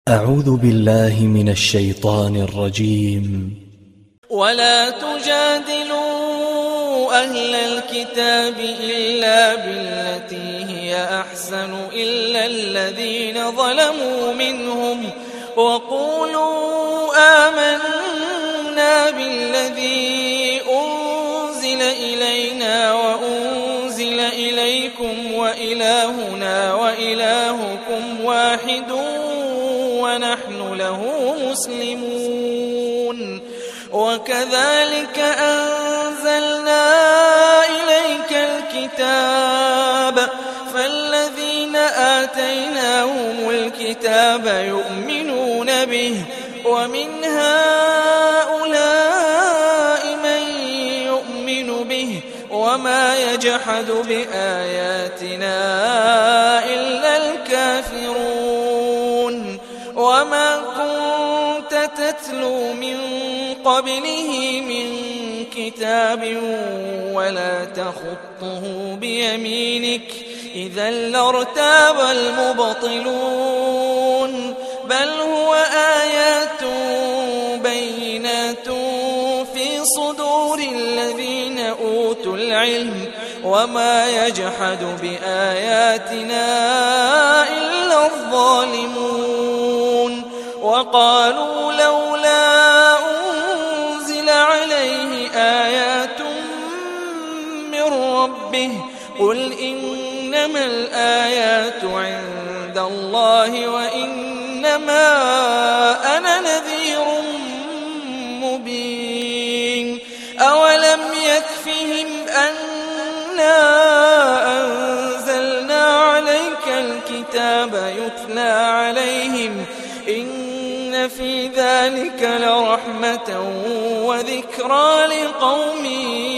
أعوذ بالله من الشيطان الرجيم. ولا تجادلوا أهل الكتاب إلا بالتي هي أحسن إلا الذين ظلموا منهم وقولوا آمنا بالذي أنزل إلينا وأنزل إليكم وإلهنا وإلهكم واحد ونحن له مسلمون. وكذلك أنزلنا إليك الكتاب فالذين آتيناهم الكتاب يؤمنون به ومن هؤلاء من يؤمن به وما يجحد بآياتنا إلا الكافرون. وما كنت تتلو من قبله من كتاب ولا تخطه بيمينك إذا لارتاب المبطلون. بل هو آيات بينات في صدور الذين أوتوا العلم وما يجحد بآياتنا إلا الظالمون. وقالوا لولا أنزل عليه آيات من ربه قل إنما الآيات عند الله وإنما أنا نذير مبين. أولم يكفهم أنا أنزلنا عليك الكتاب يتلى عليهم إن في ذلك لرحمة وذكرى لقوم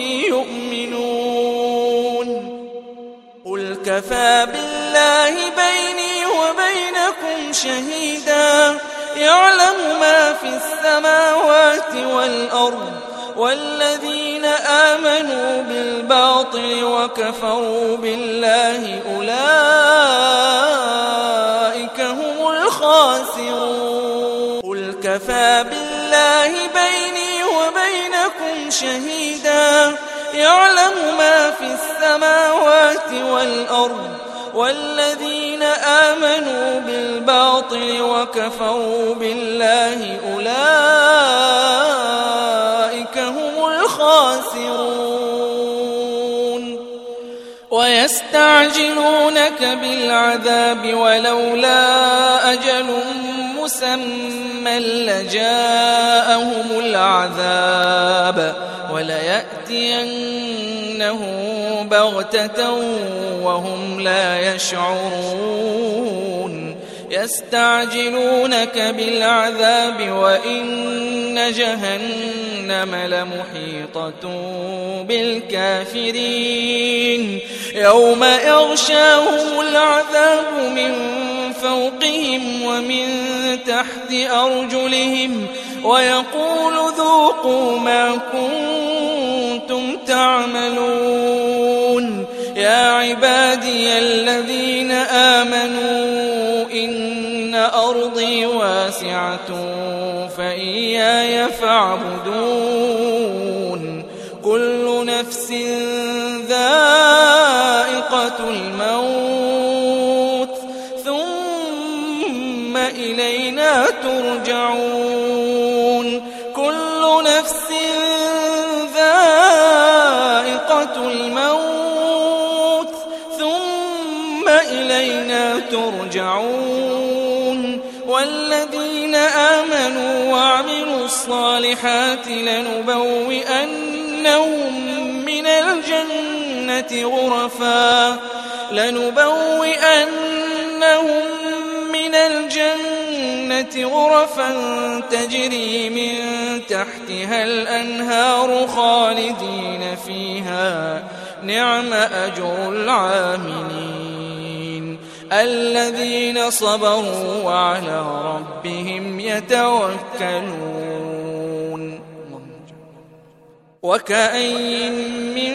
يؤمنون. قل كفى بالله بيني وبينكم شهيدا يعلم ما في السماوات والأرض والذين آمنوا بالباطل وكفروا بالله أولئك هم الخاسرون. قل كفى بالله بيني وبينكم شهيدا يعلم ما في السماوات والأرض والذين آمنوا بالباطل وكفروا بالله أولئك هم الخاسرون. ويستعجلونك بالعذاب ولولا أجل مسمى لجاءهم العذاب وليأتينهم بغتة وهم لا يشعرون. يستعجلونك بالعذاب وإن جهنم لمحيطة بالكافرين. يوم يغشاهم العذاب من فوقهم ومن تحت أرجلهم ويقول ذوقوا ما كنتم تعملون. يا عبادي الذين آمنوا إن أرضي واسعة فإياي فاعبدون. كل نفس ذائقة الموت ثم إلينا ترجعون. كل نفس ذائقة الموت ثم إلينا ترجعون. والذين آمنوا وعملوا الصالحات لنبوئنهم من الجنة غرفا تجري من تحتها الأنهار خالدين فيها نعم أجر العاملين الذين صبروا وعلى ربهم يتوكلون. وكأين من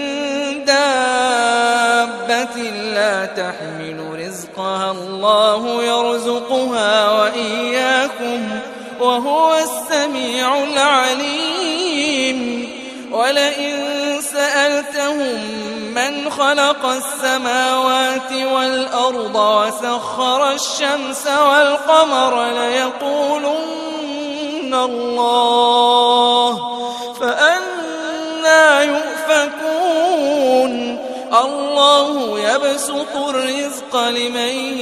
دابة لا تحمل رزقها الله يرزقها وإياكم وهو السميع العليم ولئن سألتهم من خلق السماوات والأرض وسخر الشمس والقمر ليقولن الله فأنى يؤفكون الله يبسط الرزق لمن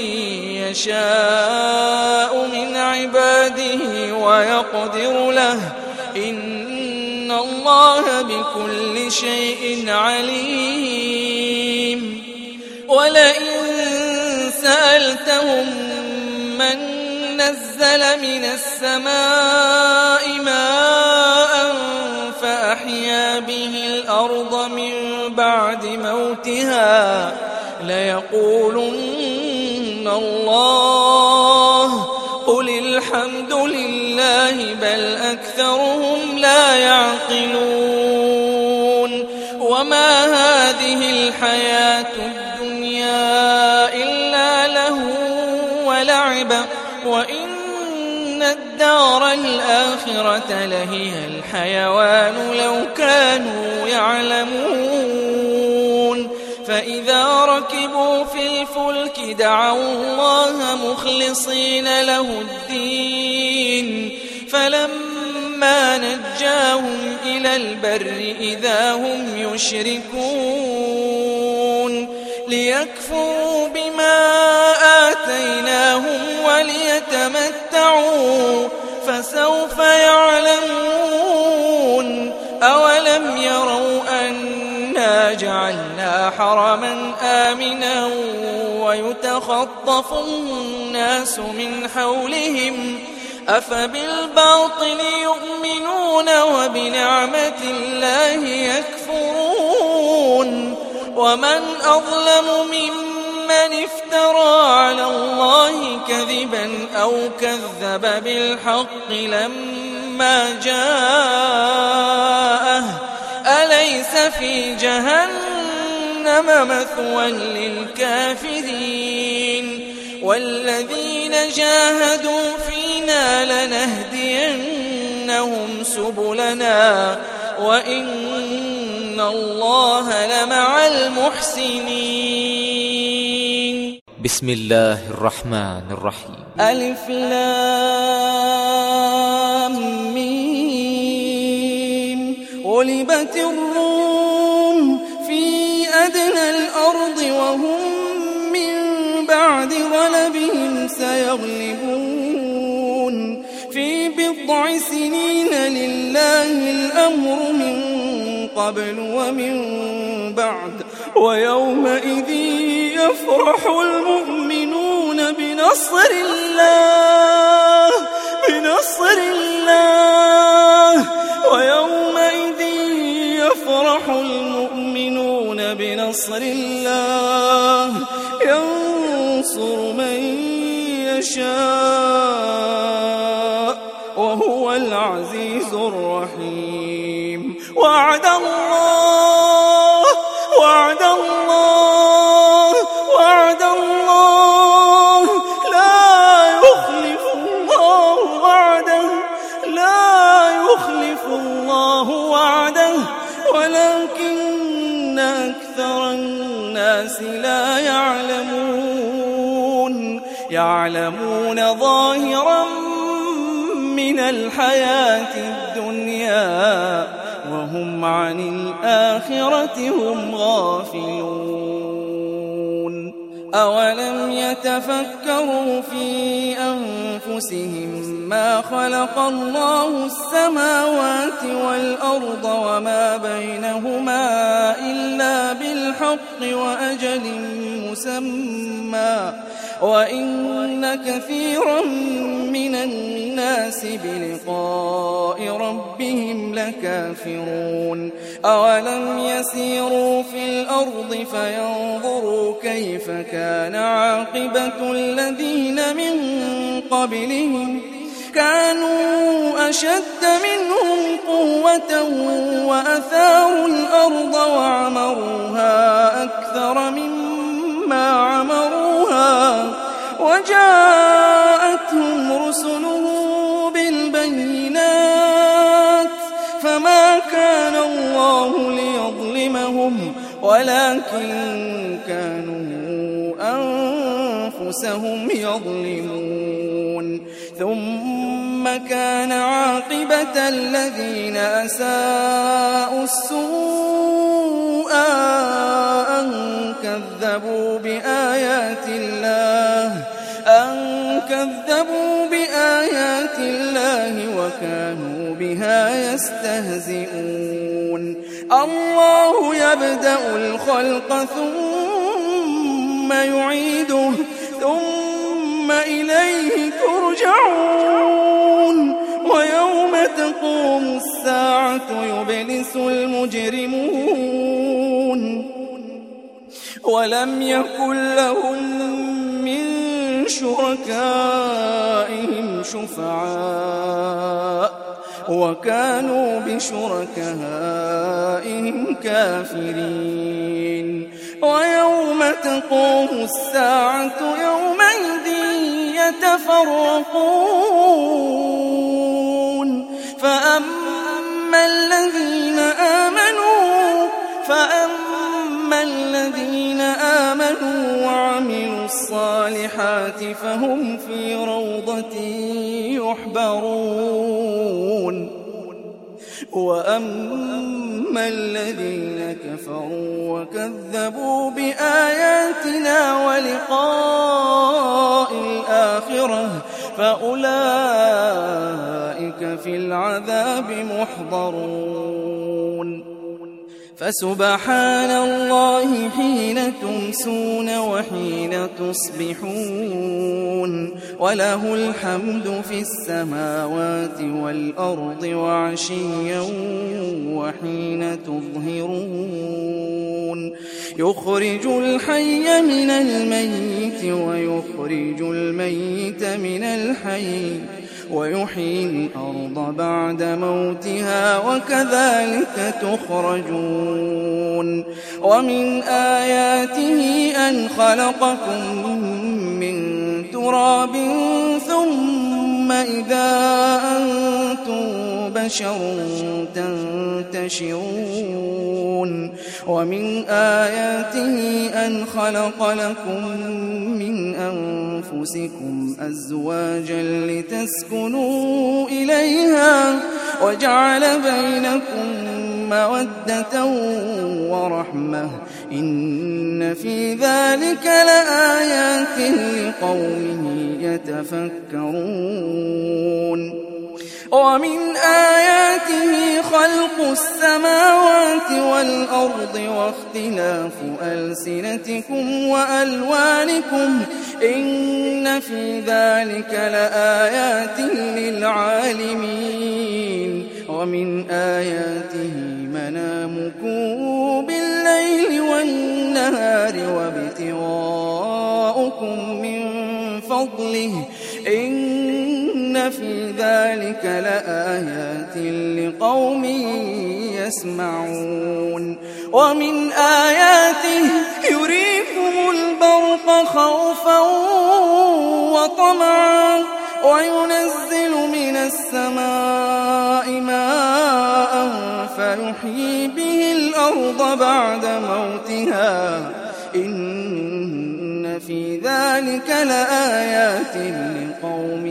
يشاء من عباده ويقدر له إن الله بكل شيء عليم ولئن سألتهم من نزل من السماء ماء فأحيا به الأرض من بعد موتها ليقولن الله قل الحمد لله بل أكثرهم لا يعقلون وما هذه الحياة الدنيا إلا له ولعب وإن الدار الآخرة لهي الحيوان لو كانوا يعلمون فإذا ركبوا في الفلك دعوا الله مخلصين له الدين فلما نجاهم إلى البر إذا هم يشركون ليكفروا بما آتيناهم وليتمتعوا فسوف يعلمون أولم يروا أنا جعلنا حرما آمنا ويتخطف الناس من حولهم أفبالباطل يؤمنون وبنعمة الله يكفرون ومن أظلم ممن افترى على الله كذبا أو كذب بالحق لما جاءه أليس في جهنم مثوى للكافرين والذين جاهدوا فينا لنهدينهم سبلنا وإن الله لمع المحسنين بسم الله الرحمن الرحيم ألف لام ميم غلبت الروم في أدنى الأرض وهم من بعد غلبهم سيغلبون في بضع سنين لله الأمر من قبل ومن بعد ويومئذ يفرح المؤمنون بنصر الله ويومئذ يفرح المؤمنون بنصر الله ينصر من يشاء وهو العزيز الرحيم وعد الله يخلف الله وعده ولكن أكثر الناس لا يعلمون ظاهرا من الحياة الدنيا وهم عن الآخرة هم غافلون أولم يتفكروا في أنفسهم ما خلق الله السماوات والأرض وما بينهما إلا بالحق وأجل مسمى وإن كثيرا من الناس بلقاء ربهم لكافرون أولم يسيروا في الأرض فينظروا كيف كان عاقبة الذين من قبلهم كانوا أشد منهم قوة وأثاروا الأرض وعمروها أكثر مما عمروها وجاءتهم رسلهم بالبينات بالبينات فما كان الله ليظلمهم ولكن كانوا أنفسهم يظلمون ثم كان عاقبة الذين أساءوا السوء أن كذبوا بآيات الله وكانوا بها يستهزئون الله يبدأ الخلق ثم يعيده ثم إليه ترجعون ويوم تقوم الساعة يبلس المجرمون ولم يكن لهم من شركائهم شفعاء وكانوا بشركائهم كافرين ويوم تقوم الساعة يومئذ يتفرقون فأما الذين آمنوا وعملوا الصالحات فهم في روضة يحبرون وأما الذين كفروا وكذبوا بآياتنا ولقاء الآخرة فأولئك في العذاب محضرون فسبحان الله حين تمسون وحين تصبحون وله الحمد في السماوات والأرض وعشيا وحين تظهرون يخرج الحي من الميت ويخرج الميت من الحي ويحيي الأرض بعد موتها وكذلك تخرجون ومن آياته أن خلقكم من تراب ثم إذا أنتم بشر تنتشرون ومن آياته أن خلق لكم من أنفسكم أزواجا لتسكنوا إليها وجعل بينكم مودة ورحمة إن في ذلك لآيات لقوم يتفكرون ومن آياته خلق السماوات والأرض واختلاف ألسنتكم وألوانكم إن في ذلك لآيات للعالمين ومن آياته منامكم بالليل والنهار وابتغاؤكم من فضله إن في ذلك لآيات لقوم يسمعون ومن آياته يريكم البرق خوفا وطمعا وينزل من السماء ماء فيحيي به الأرض بعد موتها إن في ذلك لآيات لقوم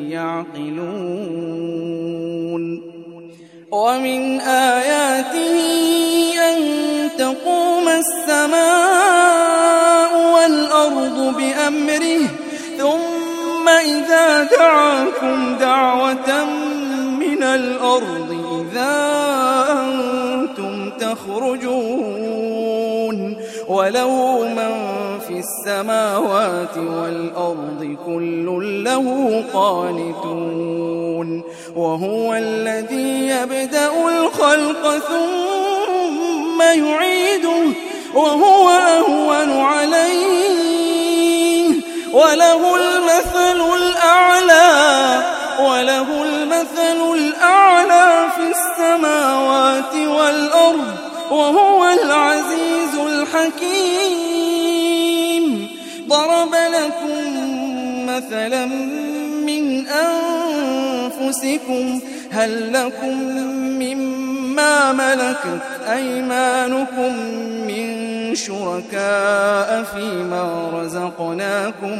يعقلون ومن آياته أن تقوم السماء والأرض بأمره ثم إذا دعاكم دعوة من الأرض إذا أنتم تخرجون وله من في السماوات والأرض كل له قانتون وهو الذي يبدأ الخلق ثم يعيده وهو أهون عليه وله المثل الأعلى في السماوات والأرض وهو العزيز الحكيم ضرب لكم مثلا من أنفسكم أنفسكم هل لكم مما ملكت أيمانكم من شركاء فيما رزقناكم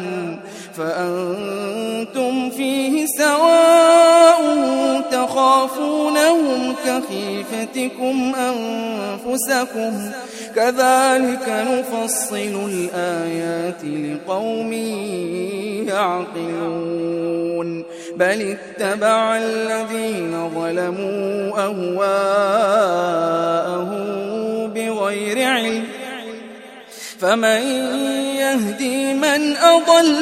فأنتم فيه سواء تخافونهم كخيفتكم أنفسكم كذلك نفصل الآيات لقوم يعقلون بل اتبع الذين ظلموا أهواءهم بغير علم فمن يهدي من أضل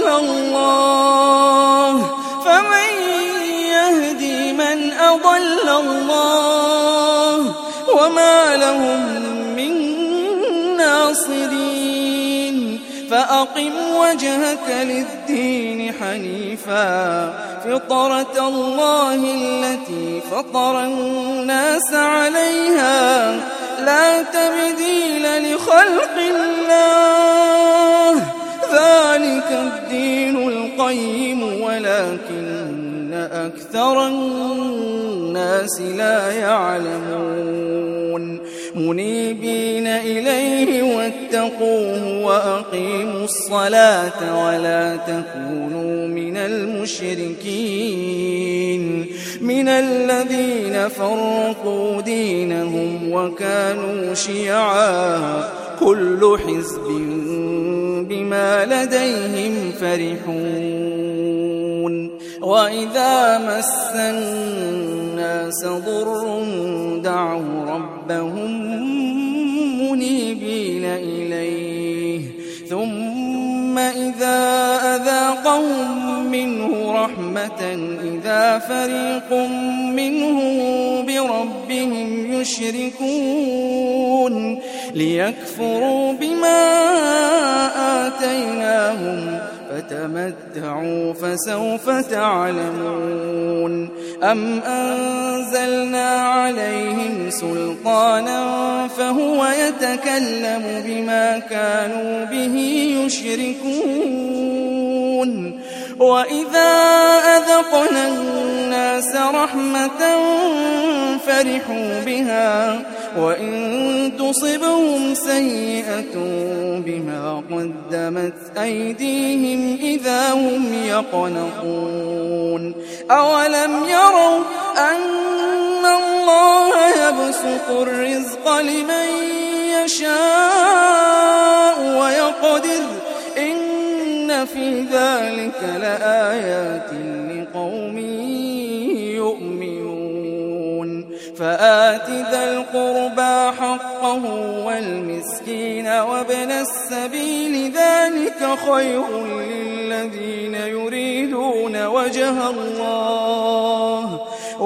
الله وما لهم من ناصرين فأقم وجهك للدين حنيفا فطرة الله التي فطر الناس عليها لا تبديل لخلق الله ذلك الدين القيم ولكن أكثر الناس لا يعلمون منيبين إليه واتقوه وأقيموا الصلاة ولا تكونوا من المشركين من الذين فرقوا دينهم وكانوا شيعا كل حزب بما لديهم فرحون وإذا مس الناس ضر دعوا ربهم منيبين إليه ثم إذا أذاقهم منه رحمة إذا فريق منهم بربهم يشركون ليكفروا بما آتيناهم فتمتعوا فسوف تعلمون أم أنزلنا عليهم سلطانا فهو يتكلم بما كانوا به يشركون وإذا أذقنا الناس رحمة فرحوا بها وإن تصبهم سيئة بما قدمت أيديهم إذا هم يقنطون أولم يروا أن الله يبسط الرزق لمن يشاء ويقدر إن في ذلك لآيات لقوم يؤمنون فآت ذا القربى حقه والمسكين وابن السبيل ذلك خير للذين يريدون وجه الله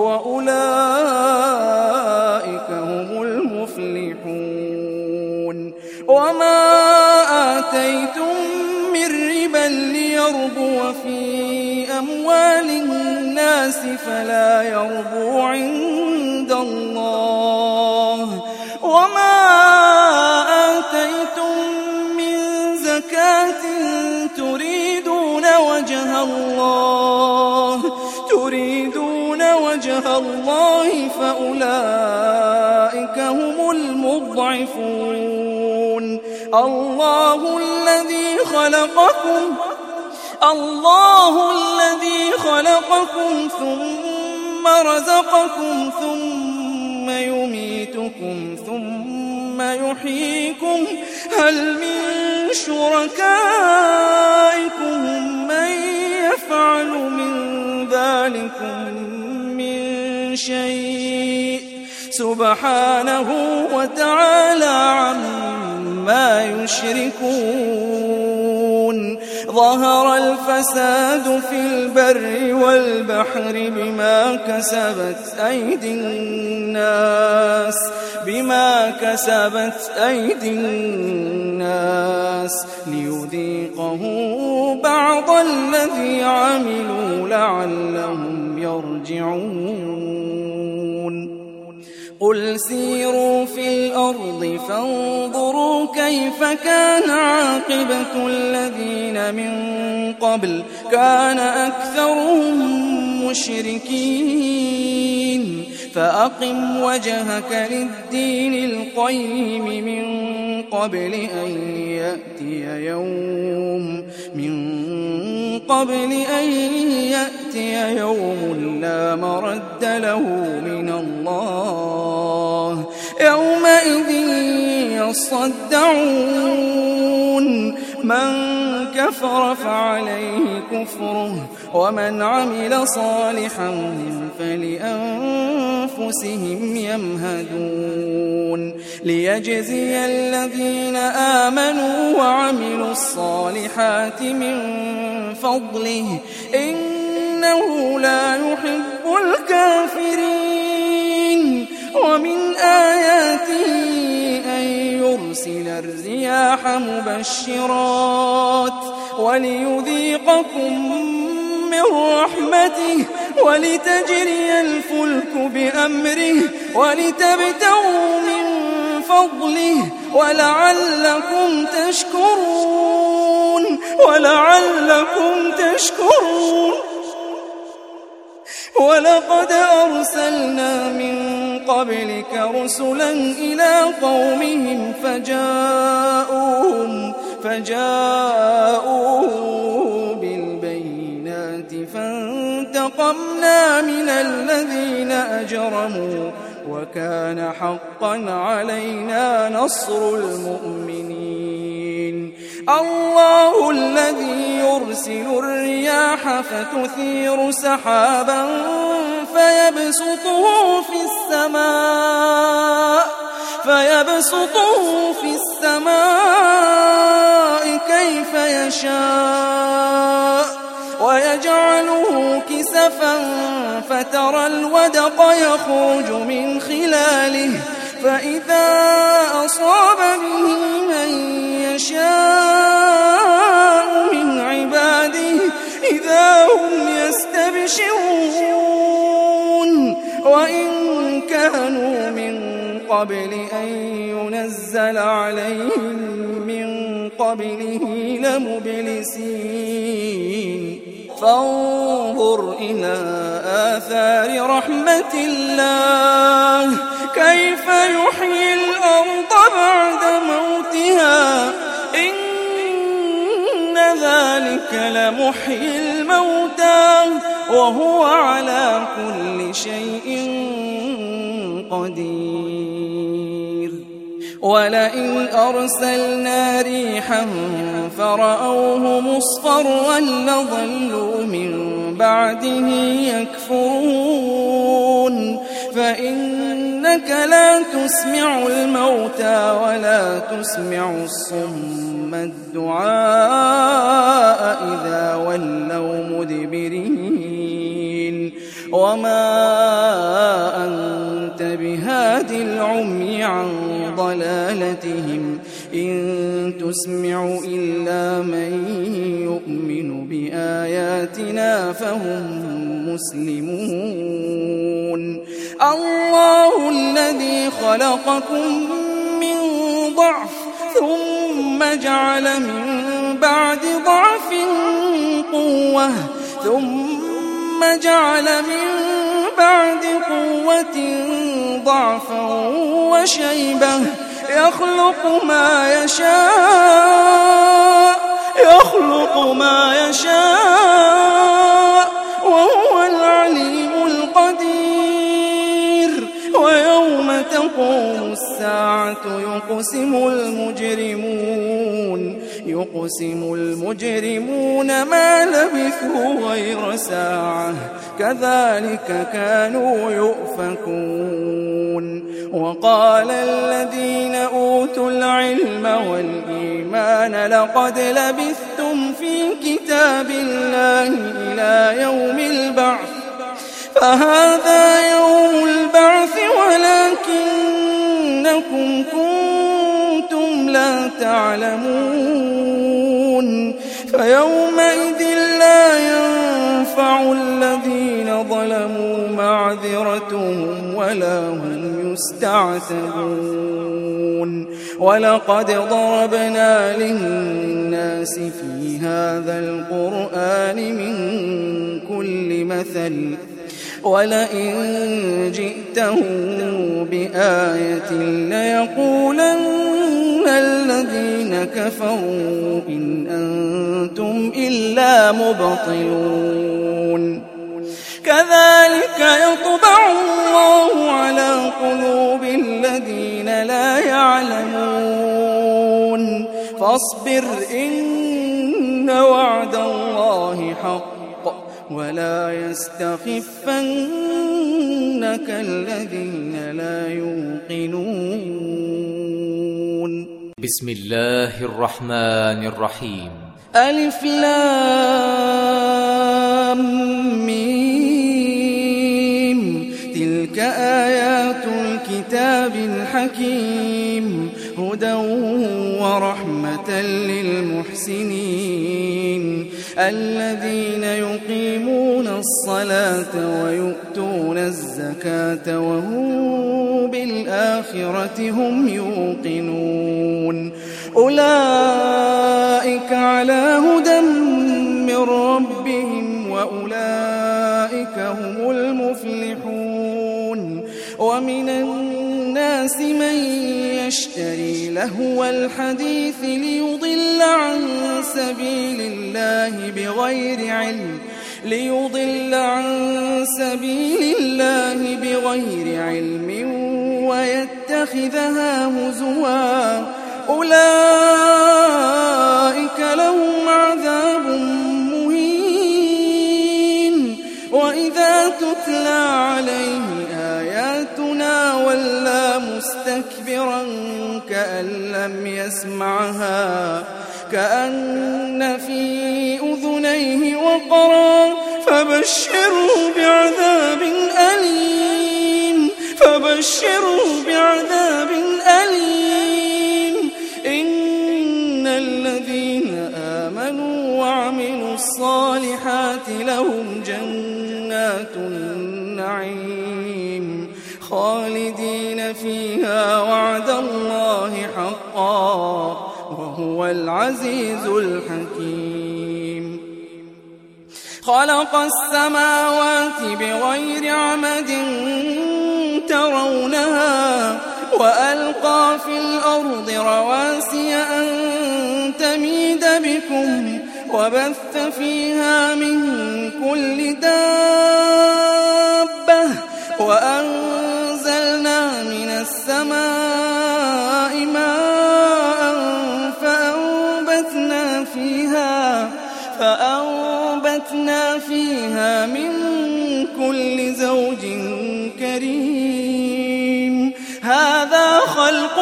وأولئك هم المفلحون وما آتيتم من ربا ليربو في أموال الناس فلا يربو عند الله وما آتيتم من زكاة تريدون وجه الله فأولئك هم المضعفون الله الذي خلقكم ثم رزقكم ثم يميتكم ثم يحييكم هل من شركائكم من يفعل من ذلكم من شيء سبحانه وتعالى عما يشركون ظهر الفساد في البر والبحر بما كسبت أيدي الناس ليذيقه بعض الذي عملوا لعلهم يرجعون قل سيروا في الأرض فانظروا كيف كان عاقبة الذين من قبل كان أكثرهم المشركين فأقم وجهك للدين القيم من قبل أن يأتي يوم لا مرد له من الله يومئذ يصدعون من كفر فعليه كفره ومن عمل صالحا فلأنفسهم يمهدون ليجزي الذين آمنوا وعملوا الصالحات من فضله إنه لا يحب الكافرين ومن آياته أن يرسل الرياح مبشرات وليذيقكم من رحمته ولتجري الفلك بأمره ولتبتغوا من فضله ولعلكم تشكرون ولقد أرسلنا من قبلك رسلا إلى قومهم فجاءوهم بالبينات فانتقمنا من الذين أجرموا وكان حقا علينا نصر المؤمنين الله الذي يرسل الرياح فتثير سحابا فيبسطه في السماء كيف يشاء ويجعله كسفا فترى الودق يخرج من خلاله فإذا أصاب به من يشاء من عباده إذا هم يستبشرون وإن كانوا من قبل أن ينزل عليهم من قبله لمبلسين فانظر إلى آثار رحمة الله كيف يحيي الأرض بعد موتها إن ذلك لمحيي الموتى وهو على كل شيء قدير ولئن أرسلنا ريحا فرأوه مصفرا لظلوا من بعده يكفرون فإنك لا تسمع الموتى ولا تسمع الصم الدعاء إذا ولوا مدبرين وما أنت بهاد العمي عن ضلالتهم إن تسمع إلا من يؤمن بآياتنا فهم مسلمون الله الذي خلقكم من ضعف ثم جعل من بعد ضعف قوة ثم جعل من بعد قوة ضعفا وشيبة يخلق ما يشاء وهو العليم القدير ويوم تقوم الساعة يقسم المجرمون ما لبثوا غير ساعة كذلك كانوا يؤفكون وقال الذين أوتوا العلم والإيمان لقد لبثتم في كتاب الله إلى يوم البعث فهذا يوم البعث ولكنكم كنتم لا تعلمون فيومئذ لا ينفع الذين ظلموا معذرتهم ولا هم يستعتبون ولقد ضربنا للناس في هذا القرآن من كل مثل ولئن جئتهم بآية ليقولن الذين كفروا إن أنتم إلا مبطلون كذلك يطبع الله على قلوب الذين لا يعلمون فاصبر إن وعد الله حق ولا يستخفنك الذين لا يوقنون. بسم الله الرحمن الرحيم. ألف لام ميم تلك آيات الكتاب الحكيم هدى ورحمة للمحسنين الذين يقيمون الصلاة ويؤتون الزكاة وهم بالآخرة هم يوقنون أولئك على هدى من ربهم وأولئك هم المفلحون. ومن الناس من يشتري لهو الحديث ليضل عن سبيل الله بغير علم ويتخذها هزوا أولئك لهم عذاب مهين. وإذا تتلى عليه آياتنا ولى مستكبرا كأن لم يسمعها كأن في أذنيه وقرا فبشره بعذاب أليم. إن الذين آمنوا وعملوا الصالحات لهم جنات النعيم خالدين فيها وعد الله حقا وهو العزيز الحكيم. خلق السماوات بغير عمد ترونها وألقى في الأرض رواسي أن تميد بكم وبث فيها من كل دابة وأنزلنا من السماء ماء فأنبتنا فيها من كل زوج كريم. هذا خلق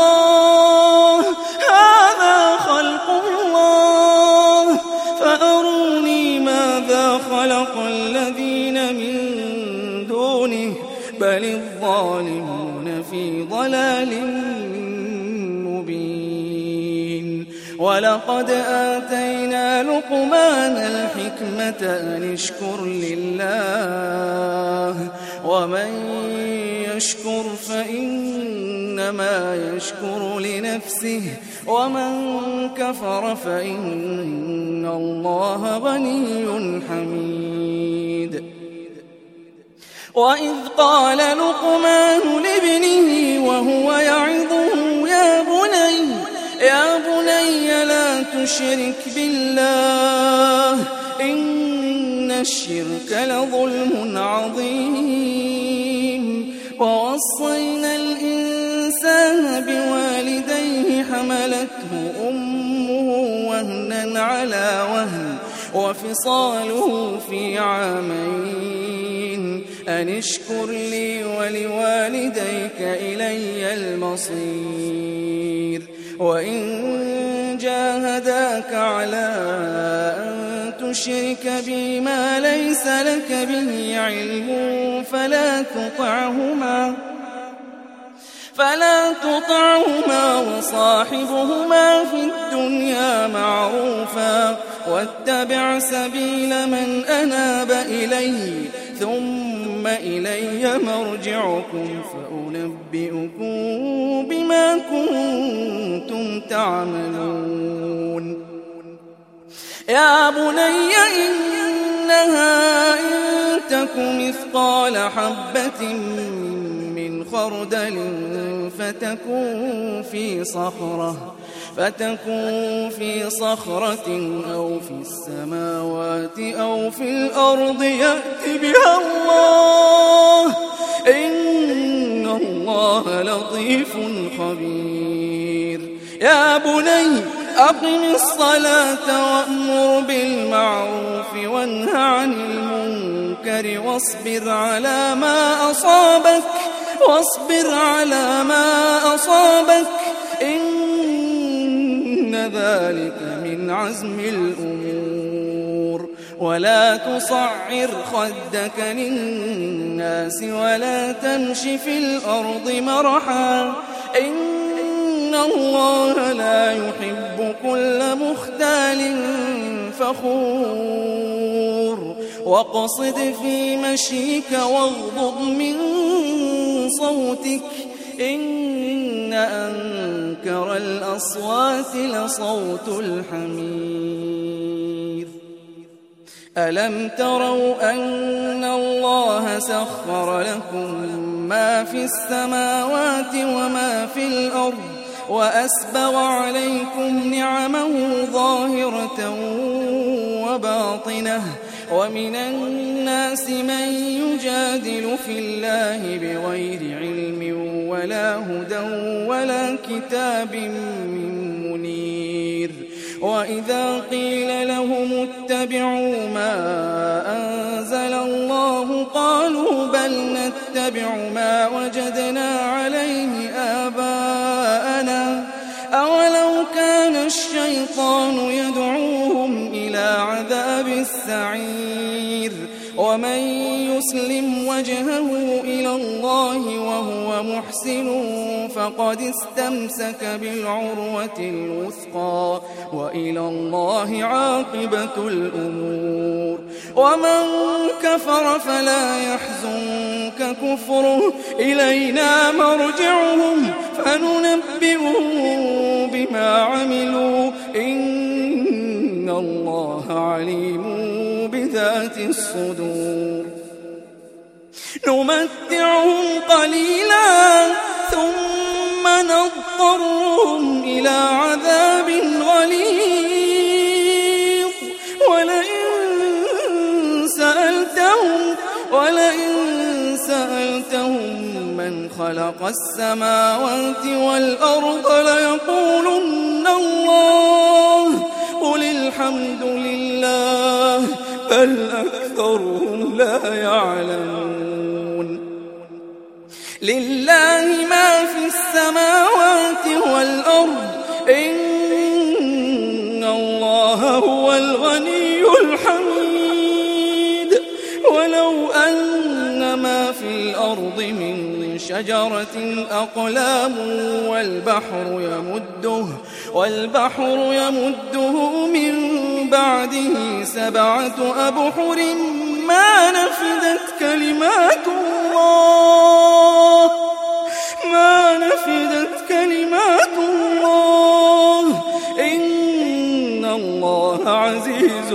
الله فأروني ماذا خلق الذين من دونه بل الظالمون في ضلال مبين. ولقد آتينا لقمان الحكمة أن اشكر لله ومن يشكر فإنما يشكر لنفسه ومن كفر فإن الله غني حميد. وإذ قال لقمان لابنه وهو يعظه يا بني لا تشرك بالله إن الشرك لظلم عظيم. ووصينا الإنسان بوالديه حملته أمه وهنا على وهن وفصاله في عامين أن اشكر لي ولوالديك إلي المصير. وإن جاهداك على أن تشرك بي ما ليس لك به علم فلا تطعهما وصاحبهما في الدنيا معروفا واتبع سبيل من أناب إلي ثم ثم إلي مرجعكم فأنبئكم بما كنتم تعملون يا بني إنها إن تك مثقال حبة من خردل فتكون في صخرة أو في السماوات أو في الأرض يأت بها الله إن الله لطيف خبير يا بني أقم الصلاة وأمر بالمعروف وانه عن المنكر واصبر على ما أصابك إن ذلك من عزم الأمور ولا تصعر خدك للناس ولا تمش في الأرض مرحا إن الله لا يحب كل مختال فخور واقصد في مشيك واغضض من صوتك إن أنكر الأصوات لصوت الحمير ألم تروا أن الله سخر لكم ما في السماوات وما في الأرض وأسبغ عليكم نعمه ظاهرة وباطنة ومن الناس من يجادل في الله بغير علم ولا هدى ولا كتاب منير وإذا قيل لهم اتبعوا ما أنزل الله قالوا بل نتبع ما وجدنا عليه آباءنا أولو كان الشيطان يدعوهم إلى عذاب السعير ومن يسلم وجهه إلى الله وهو محسن فقد استمسك بالعروة الوثقى وإلى الله عاقبة الأمور ومن كفر فلا يحزنك كفره إلينا مرجعهم فننبئهم بما عملوا إن الله عليم بذات الصدور نمتعهم قليلا ثم نضطرهم إلى عذاب غليظ ولئن سألتهم من خلق السماوات والأرض ليقولن الله قل الحمد لله بل أكثرهم لا يعلمون لله ما في السماوات والأرض إن الله هو الغني الحميد ولو أن ما في الأرض من شجرة أقلام والبحر يمده من بعده 7 أبحر ما نفدت كلمات الله إن الله عزيز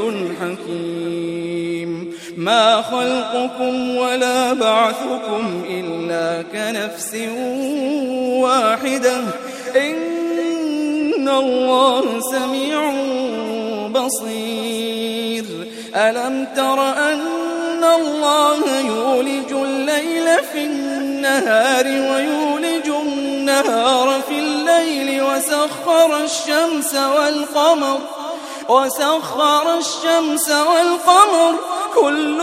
حكيم ما خلقكم ولا بعثكم إلا كنفس واحدة إن الله سميع بصير ألم تر أن الله يولج الليل في النهار ويولج النهار في الليل وسخر الشمس والقمر كل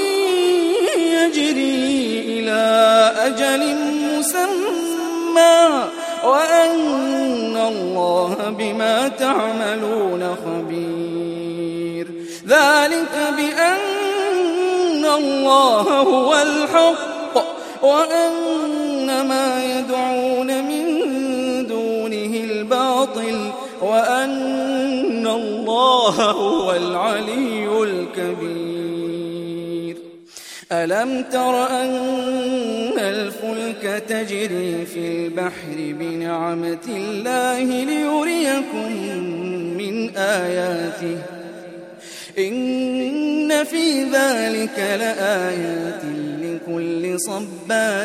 يجري إلى أجل مسمى وأن الله بما تعملون خبير ذلك بأن الله هو الحق وأن ما يدعون من دونه الباطل وأن الله هو العلي الكبير ألم تر أن الفلك تجري في البحر بنعمة الله ليريكم من آياته إن في ذلك لآيات لكل صبار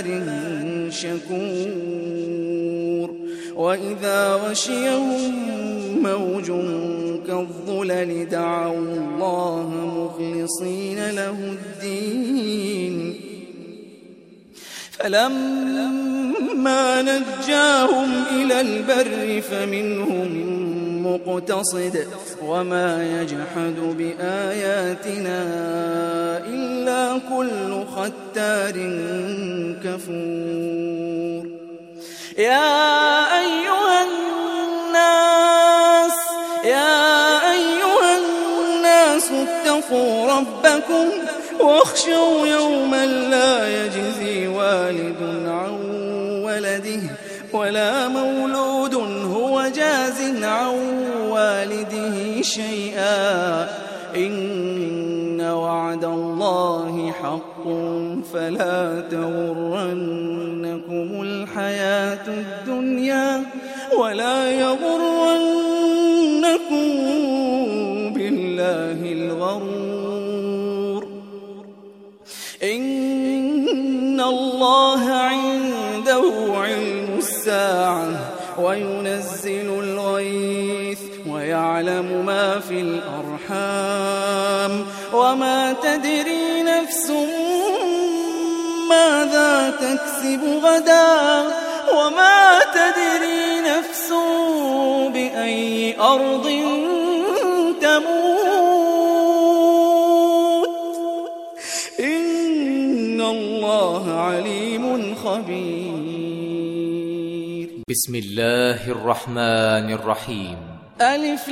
شكور وإذا غشيهم موج كالظلل دعوا الله مخلصين له الدين فلما نجاهم إلى البر فمنهم مقتصد وما يجحد بآياتنا إلا كل ختار كفور يا أيها الناس اتقوا ربكم واخشوا يوما لا يجزي والد عن ولده ولا مولود هو جاز عن والده شيئا إن وعد الله حق فلا تغرنكم الحياة الدنيا ولا يغرنكم بالله الغرور إن الله عنده علم الساعة وينزل الغيث ويعلم ما في الأرحام وما تدري نفس ماذا تكسب غدا وما تدري نفس بأي أرض تموت إن الله عليم خبير بسم الله الرحمن الرحيم ألف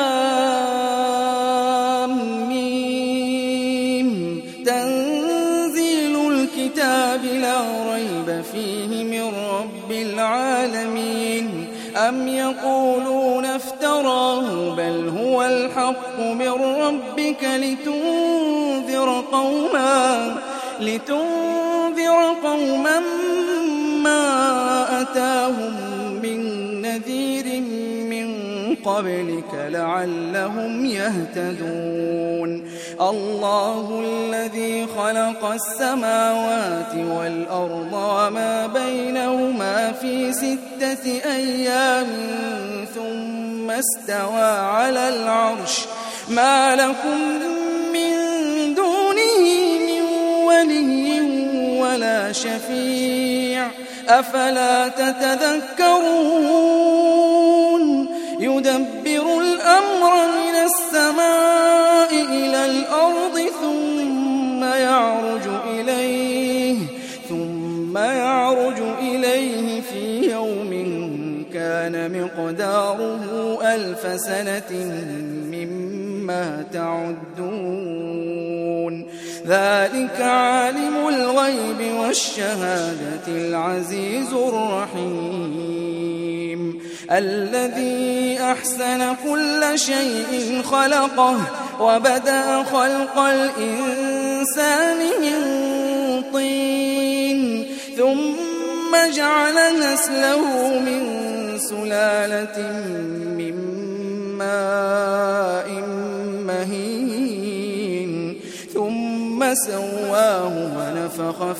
لام ميم تنزيل الكتاب لا ريب فيه من رب العالمين أم يقولون افتراه بل هو الحق من ربك لتنذر قوما ما أتاهم من نذير من قبلك لعلهم يهتدون الله الذي خلق السماوات والأرض وما بينهما في 6 أيام ثم استوى على العرش ما لكم من دونه من ولي ولا شفيع أفلا تتذكرون يدبر الأمر من السماء إلى الأرض ثم يعرج إليه في يوم كان مقداره 1000 سنة مما تعدون ذلك عالم الغيب والشهادة العزيز الرحيم الذي أحسن كل شيء خلقه وبدأ خلق الإنسان من طين ثم جعل نسله من سلالة من ماء مهين ثم سواه ونفخ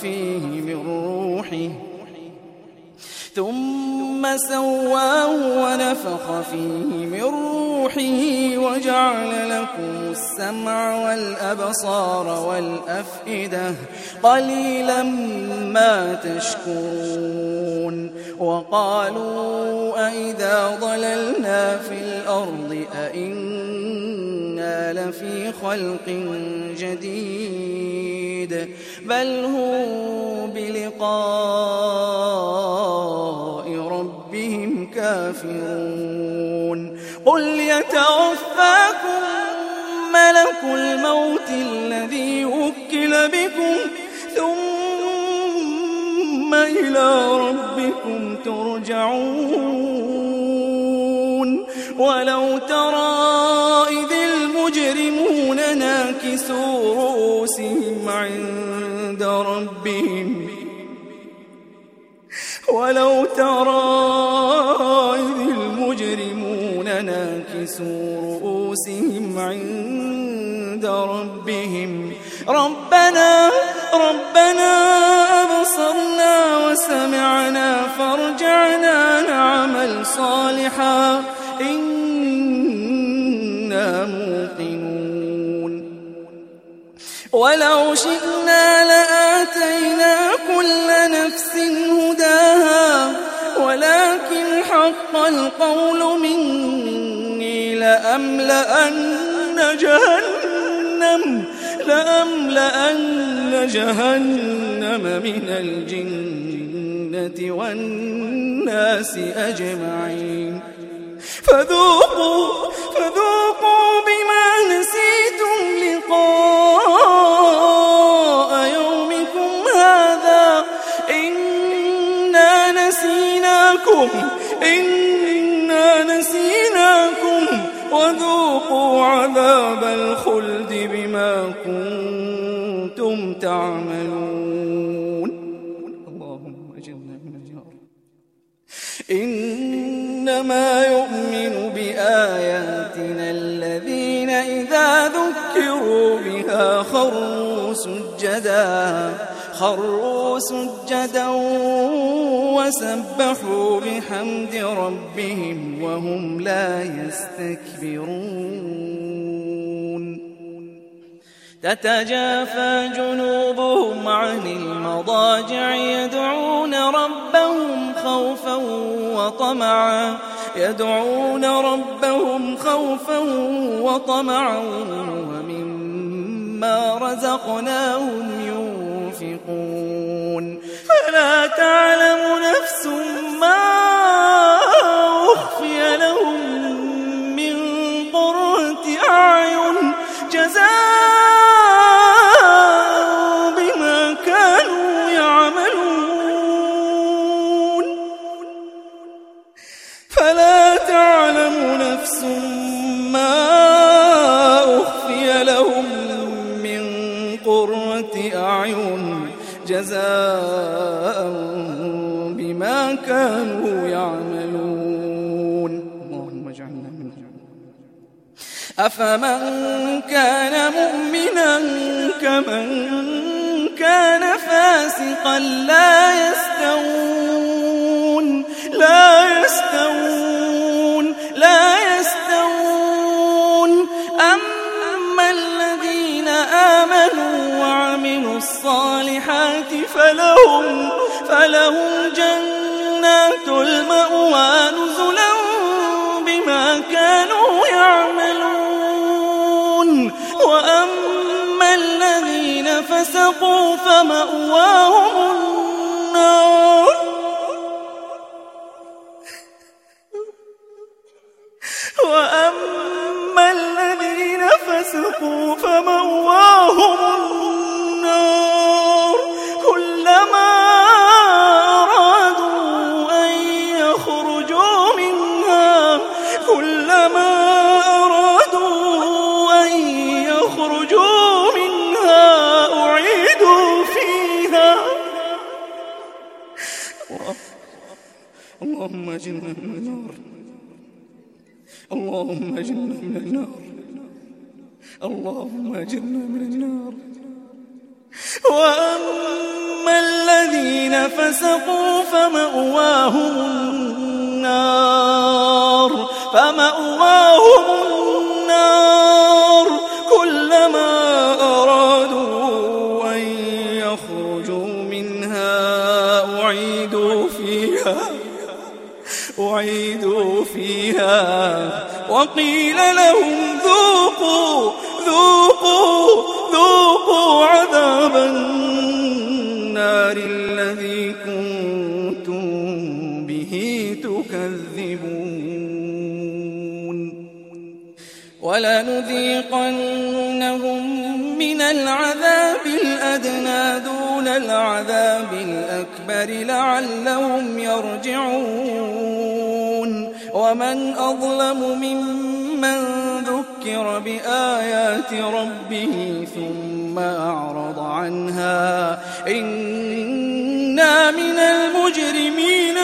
فيه من روحه وجعل لكم السمع والأبصار والأفئدة قليلا ما تشكرون وقالوا أئذا ضللنا في الأرض أئنا لفي خلق جديد بل هم بلقاء ربهم كافرون قل يتوفاكم ملك الموت الذي وكل بكم ثم إلى ربكم ترجعون ولو ترى إذ المجرمون ناكسوا رؤوسهم عند ربهم ولو ترى إذ المجرمون ناكسوا رؤوسهم عند ربهم ربنا أبصرنا وسمعنا فارجعنا نعمل صالحا إنا موقنون ولو شئنا لآتينا كل نفس هداها ولكن حق القول مني لأملأن جهنم من الجنة والناس أجمعين فذوقوا بما نسيتم لقاء يومكم هذا إنا نسيناكم وذوقوا عذاب الخلد بما كنتم تعملون اللهم أجرنا من النار إنما يؤمن بآياتنا الذين إذا ذكروا بها خروا سجدا وسبحوا بحمد ربهم وهم لا يستكبرون تتجافى جنوبهم عن المضاجع يدعون ربهم خوفا وطمعا ومما رزقناهم ينفقون فلا تعلم نفس ما أخفي لهم من قرة أعين جزاء بما كانوا يعملون فلا تعلم نفس ما أخفي لهم من قرة أعين جزاء بما كانوا يعملون اللهم اجعلنا منهم أفمن كان مؤمنا كمن كان فاسقا لا يستوون أما الذين آمنوا وعملوا الصالحات فلهم جنات المأوى نزلا بما كانوا يعملون وأما الذين فسقوا فمأواهم النار كلما أرادوا أن يخرجوا منها أعيدوا فيها اللهم أجرنا من النار اللهم أجرنا من النار اللهم أجرنا من النار وأما الذين فسقوا فمأواهم النار كلما أرادوا أن يخرجوا منها أعيدوا فيها وقيل لهم ذوقوا عذاب النار الذي كنتم به تكذبون ولنذيقنهم من العذاب الأدنى دون العذاب الأكبر لعلهم يرجعون ومن أظلم ممن ذكر بآيات ربه ثم ثم أعرض عنها إنا من المجرمين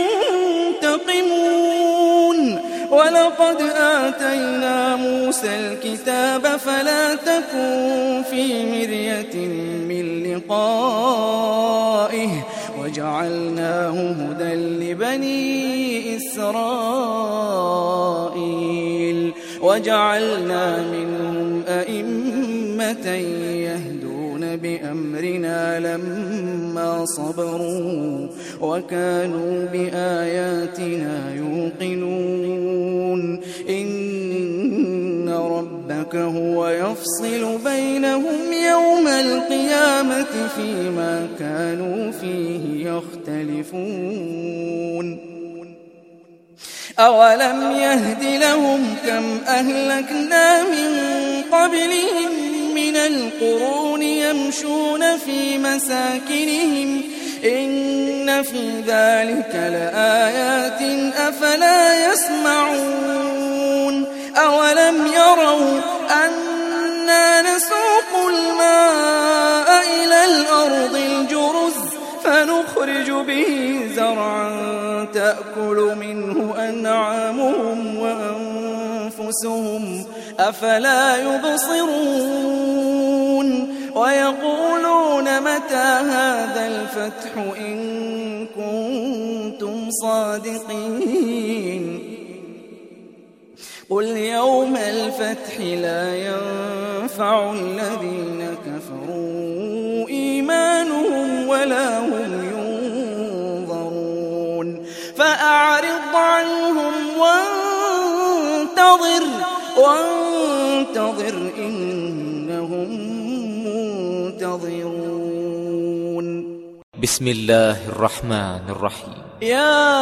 منتقمون ولقد آتينا موسى الكتاب فلا تكن في مرية من لقائه وجعلناه هدى لبني إسرائيل وجعلنا منهم أئمة يهدون بأمرنا لما صبروا وكانوا بآياتنا يوقنون إن ربك هو يفصل بينهم يوم القيامة فيما كانوا فيه يختلفون أولم يهد لهم كم أهلكنا من قبلهم من القرون يمشون في مساكنهم إن في ذلك لآيات أفلا يسمعون أولم يروا أنا نسوق الماء إلى الأرض الجرز فنخرج به زرعا تأكل منه أنعامهم وأنفسهم أفلا يبصرون ويقولون متى هذا الفتح إن كنتم صادقين قل يوم الفتح لا ينفع الذين كفروا إيمانهم ولا هم ينظرون فأعرض عنهم وانتظر إنهم منتظرون. بسم الله الرحمن الرحيم. يا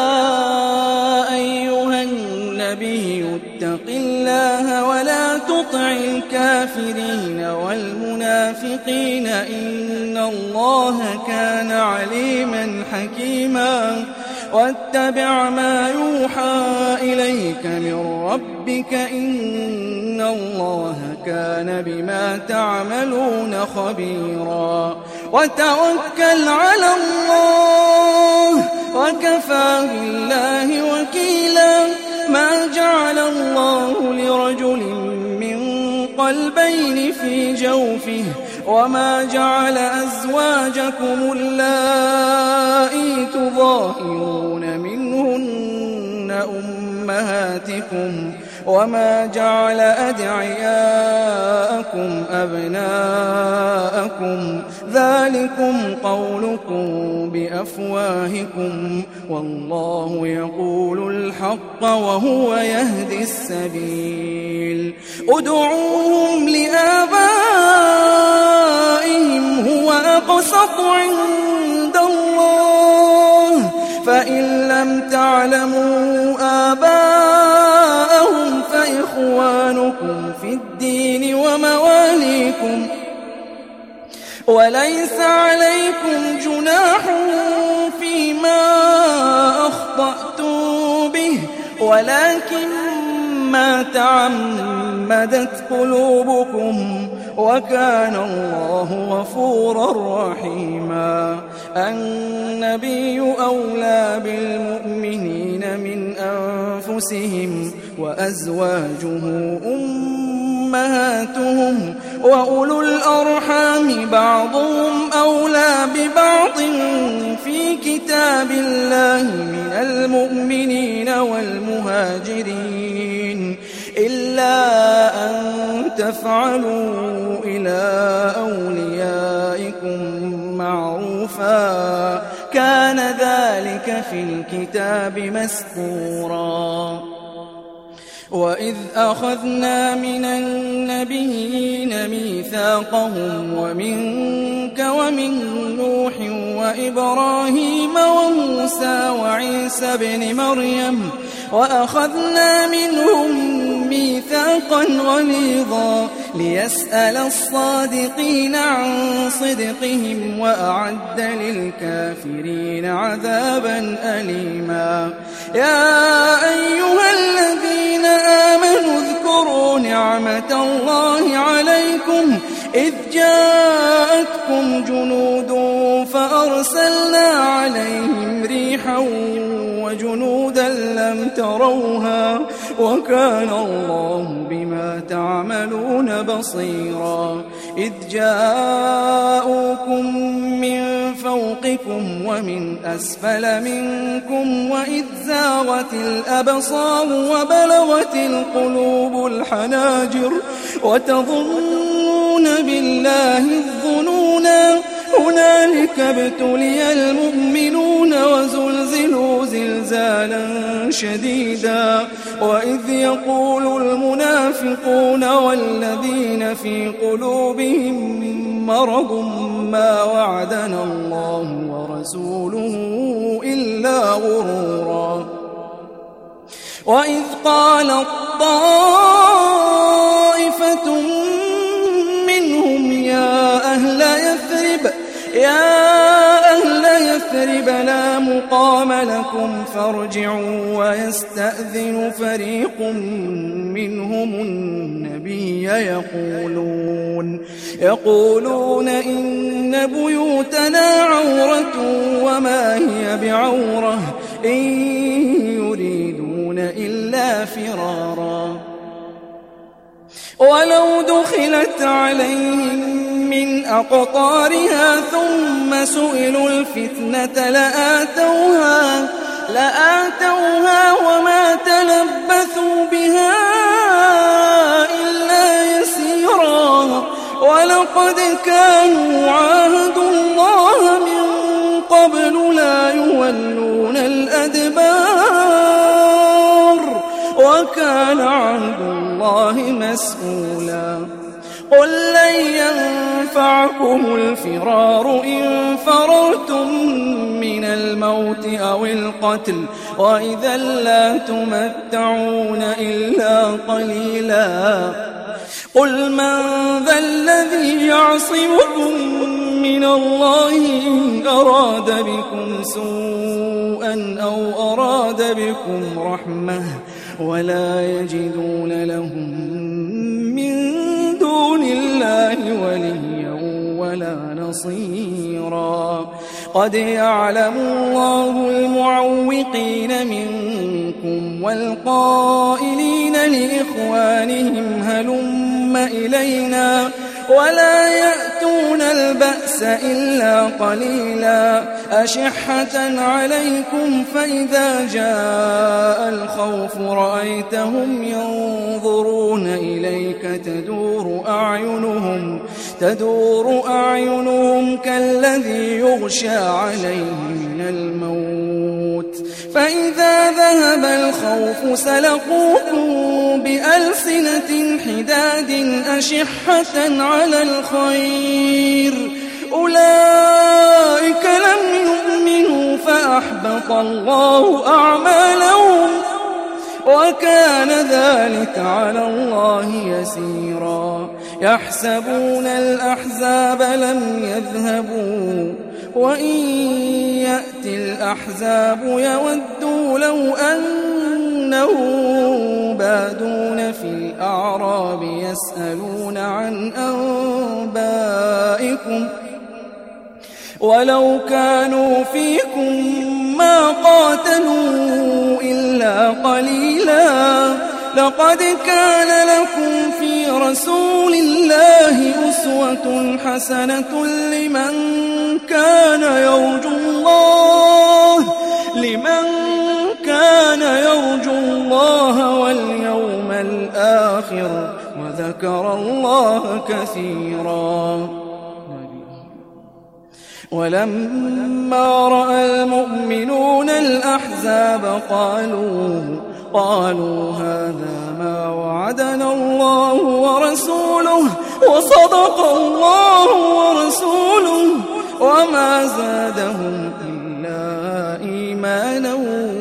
أيها النبي اتق الله ولا تطع الكافرين والمنافقين إن الله كان عليما حكيما واتبع ما يوحى إليك من ربك إن الله كان بما تعملون خبيرا وتوكل على الله وكفى بالله وكيلا ما جعل الله لرجل من قلبين في جوفه وما جعل أزواجكم اللائي تظاهرون منهن أمهاتكم وما جعل أدعياءكم أبناءكم ذلكم قولكم بأفواهكم والله يقول الحق وهو يهدي السبيل ادعوهم لآبائهم هو أقسط عند الله فإن لم تعلموا آباءهم فإخوانكم في الدين ومواليكم وليس عليكم جناح فيما أخطأتم به ولكن ما تعمدت قلوبكم وكان الله غفورا رحيما. النبي أولى بالمؤمنين من أنفسهم وأزواجه أمهاتهم وأولو الأرحام بعضهم أولى ببعض في كتاب الله من المؤمنين والمهاجرين إلا أن تفعلوا إلى أوليائكم معروفا كان ذلك في الكتاب مسطورا. وإذ أخذنا من النبيين ميثاقهم ومنك ومن نوح وإبراهيم وموسى وعيسى بن مريم وأخذنا منهم ميثاقا غليظا ليسأل الصادقين عن صدقهم وأعد للكافرين عذابا أليما. يا أيها الذين آمنوا اذكروا نعمة الله عليكم إذ جاءتكم جنود فأرسلنا عليهم ريحا وجنودا لم تروها وكان الله بما تعملون بصيرا إذ جاءوكم من فوقكم ومن أسفل منكم وإذ زاغت الأبصار وبلغت القلوب الحناجر وتظنون بالله الظنونا هنالك ابتلي المؤمنون وزلزلوا زلزالا شديدا وإذ يقول المنافقون والذين في قلوبهم مرض ما وعدنا الله ورسوله إلا غرورا وإذ قالت طائفة منهم يا أهل يثرب لا مقام لكم فارجعوا ويستأذن فريق منهم النبي يقولون إن بيوتنا عورة وما هي بعورة إن يريدون إلا فرارا ولو دخلت عليهم من أقطارها ثم سئلوا الفتنة لآتوها وما تلبثوا بها إلا يسيرا ولقد كانوا عاهدوا الله من قبل لا يولون الأدبار وكان عهد الله مسؤولا قل لن ينفعكم الفرار إن فررتم من الموت أو القتل وإذا لا تمتعون إلا قليلا قل من ذا الذي يعصمكم من الله إن أراد بكم سوءا أو أراد بكم رحمة ولا يجدون لهم من دون الله وليا ولا نصيرا قد يعلم الله المعوقين منكم والقائلين لإخوانهم هلم إلينا ولا يأتون البأس إلا قليلا أشحة عليكم فإذا جاء الخوف رأيتهم ينظرون إليك تدور أعينهم كالذي يغشى عليه من الموت فإذا ذهب الخوف سلقوكم بألسنة حداد أشحة على الخير أولئك لم يؤمنوا فأحبط الله أعمالهم وكان ذلك على الله يسيرا يحسبون الأحزاب لم يذهبوا وإن يأتي الأحزاب يودوا لو أنهم بادون في الأعراب يسألون عن أنبائكم ولو كانوا فيكم ما قاتلوا إلا قليلا لقد كان لكم في رسول الله أسوة حسنة لمن كان يرجو الله واليوم الآخر وذكر الله كثيرا ولما رأى المؤمنون الأحزاب قالوا هذا ما وعدنا الله ورسوله وصدق الله ورسوله وما زادهم إلا إيمانا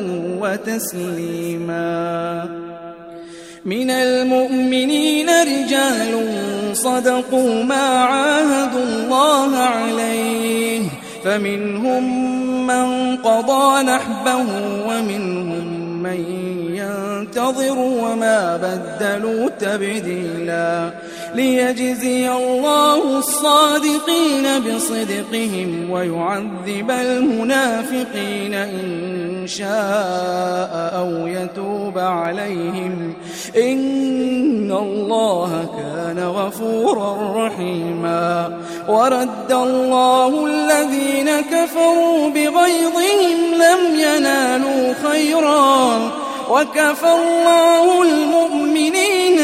وتسليما من المؤمنين رجال صدقوا ما عاهدوا الله عليه فمنهم من قضى نحبه ومنهم من ينتظر وما بدلوا تبديلا ليجزي الله الصادقين بصدقهم ويعذب المنافقين إن شاء أو يتوب عليهم إن الله كان غفورا رحيما. ورد الله الذين كفروا بغيظهم لم ينالوا خيرا وكفى الله المؤمنين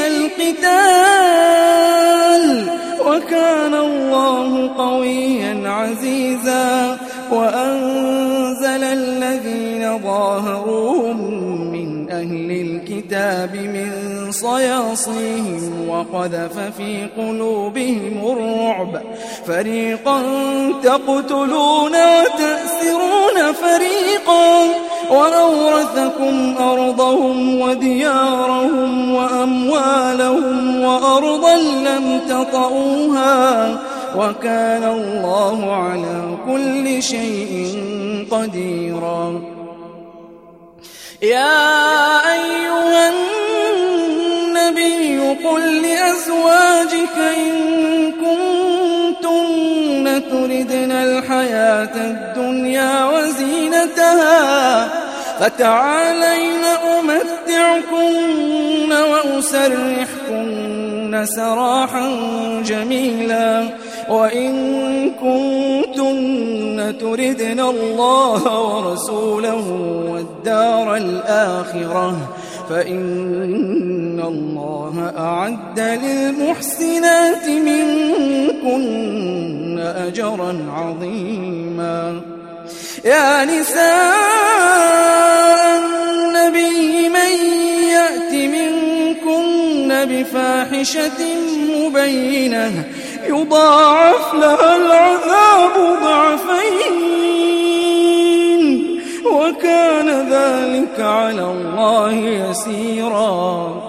القتال وكان الله قويا عزيزا. وأنزل الذين ظاهروهم من أهل الكتاب من صياصيهم وقذف في قلوبهم الرعب فريقا تقتلون وتأسرون فريقا وأورثكم أرضهم وديارهم وأموالهم وأرضا لم تطئوها وكان الله على كل شيء قديرا. يا أيها النبي قل لأزواجك إن كنتن تردن الحياة الدنيا وزينتها فتعالين أمتعكن وأسرحكن سراحا جميلا. وإن كنتن تردن الله ورسوله والدار الآخرة فإن الله أعد للمحسنات منكن أجرا عظيما. يا نساء النبي من يأت منكن بفاحشة مبينة يضاعف لها العذاب ضعفين وكان ذلك على الله يسيرا.